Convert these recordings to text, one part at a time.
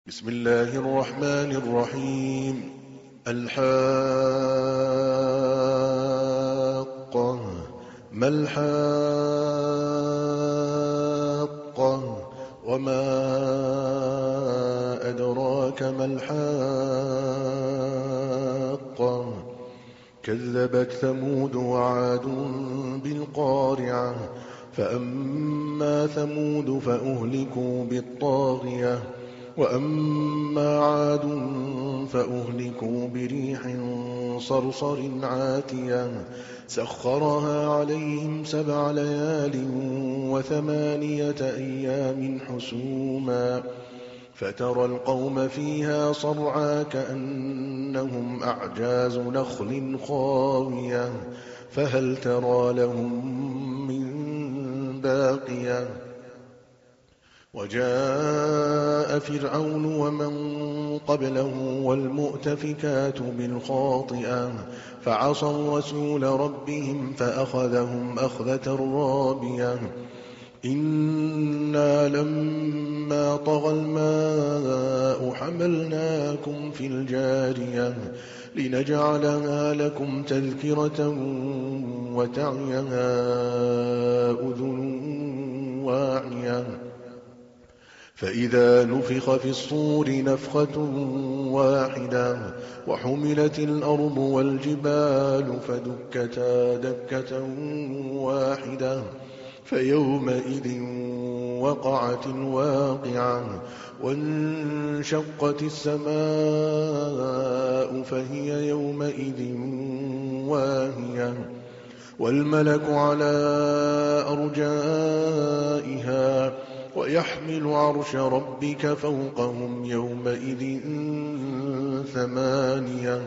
بسم الله الرحمن الرحيم. الحاقة. ما الحاقة وما أدراك ما الحاقة. كذبت ثمود وعاد بالقارعة. فأما ثمود فأهلكوا بالطاغية وأما عاد فأهلكوا بريح صرصر عاتية سخرها عليهم 7 ليال و8 أيام حسوما فترى القوم فيها صرعى كأنهم أعجاز نخل خاوية فهل ترى لهم من باقية. وجاء فرعون ومن قبله والمؤتفكات بالخاطئة فعصوا رسول ربهم فأخذهم أخذة رابية. إنا لما طغى الماء حملناكم في الجارية لنجعلها لكم تذكرة وتعيها أذن واعية. فإذا نفخ في الصور نفخة واحدة وحملت الأرض والجبال فدكتا دكة واحدة فيومئذ وقعت الواقعة وانشقت السماء فهي يومئذ واهية والملك على أرجائها ويحمل عرش ربك فوقهم يومئذ 8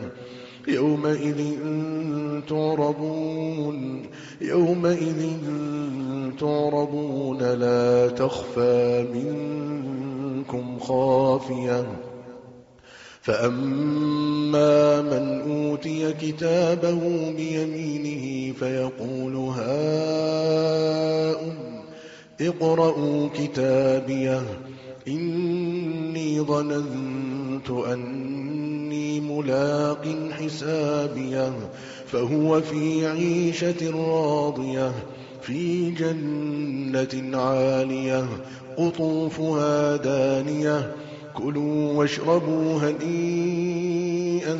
يومئذ تعرضون لا تخفى منكم خافية. فأما من أوتي كتابه بيمينه فيقول هاؤم اقرءوا كتابيه إني ظننت أني ملاق حسابيه فهو في عيشة راضية في جنة عالية قطوفها دانية كلوا واشربوا هنيئا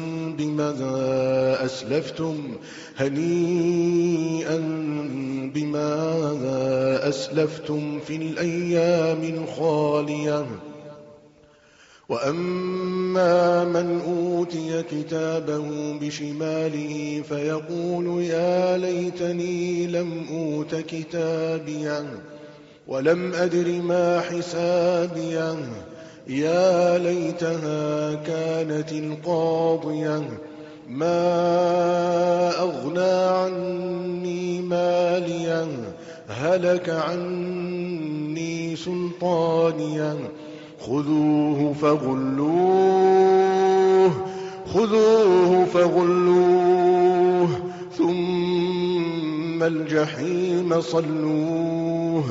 بما أسلفتم في الأيام الخالية. وأما من أوتي كتابه بشماله فيقول يا ليتني لم أوت كتابيه ولم أدر ما حسابيه يا ليتها كانت القاضية ما أغنى عني ماليه هلك عني سلطانيه خذوه فغلوه ثم الجحيم صلوه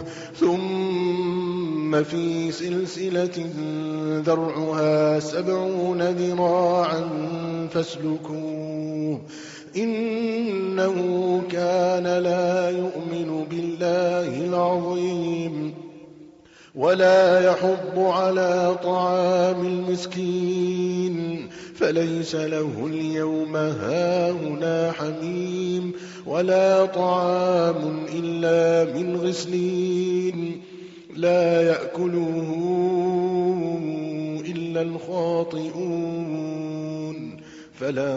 ثم في سلسلة ذرعها 70 ذراعا فاسلكوه إنه كان لا يؤمن بالله العظيم ولا يحض على طعام المسكين فليس له اليوم هاهنا حميم ولا طعام إلا من غسلين لا يأكله إلا الخاطئون. فلا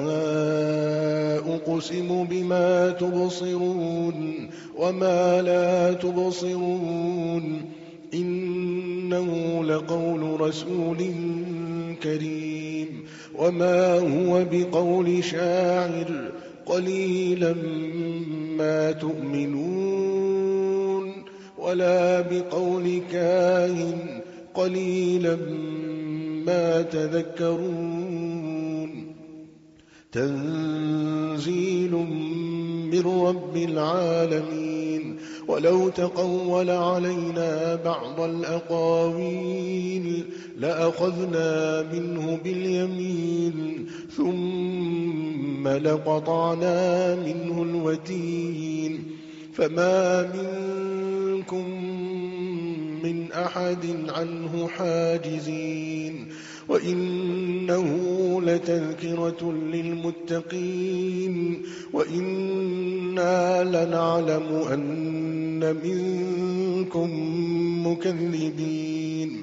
أقسم بما تبصرون وما لا تبصرون إنه لقول رسول كريم وما هو بقول شاعر قليلا ما تؤمنون ولا بقول كاهن قليلا ما تذكرون. تنزيل من رب العالمين. ولو تقول علينا بعض الأقاويل لأخذنا منه باليمين ثم لقطعنا منه الوتين. فما منكم من أحد عنه حاجزين. وإنه لتذكرة للمتقين وإنا لنعلم أن منكم مكذبين.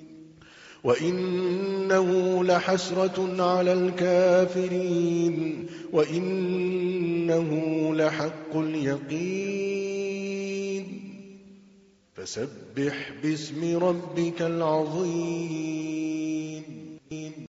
وإنه لحسرة على الكافرين وإنه لحق اليقين. فسبح باسم ربك العظيم.